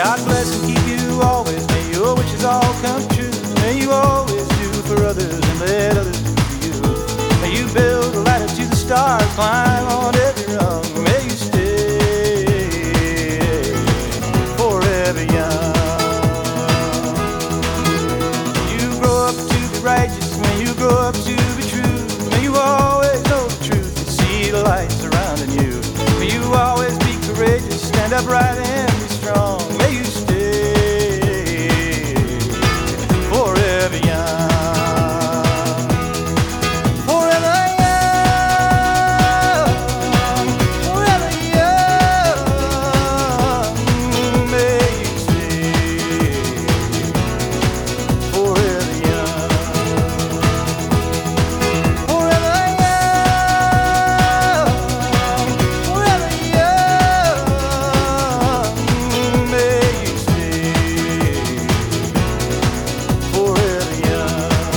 God bless and keep you always. May your wishes all come true. May you always do for others and let others do for you. May you build a ladder to the stars, climb on every rung. May you stay forever young. May you grow up to be righteous. May you grow up to be true. May you always know the truth and see the light surrounding you. May you always be courageous, stand upright and be strong. May you stay forever young. Forever young. Forever young. May you stay forever young. Forever young. Forever young. May you stay forever young.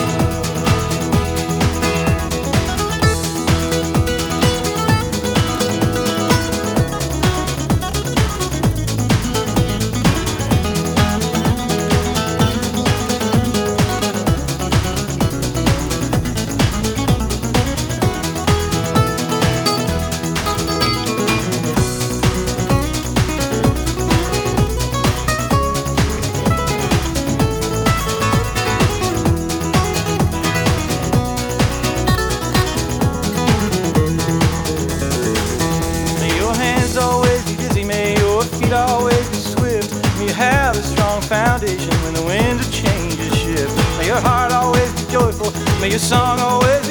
May your hands always be busy, may your feet always be swift. May you have a strong foundation when the winds of change shift. May your heart always be joyful, may your song always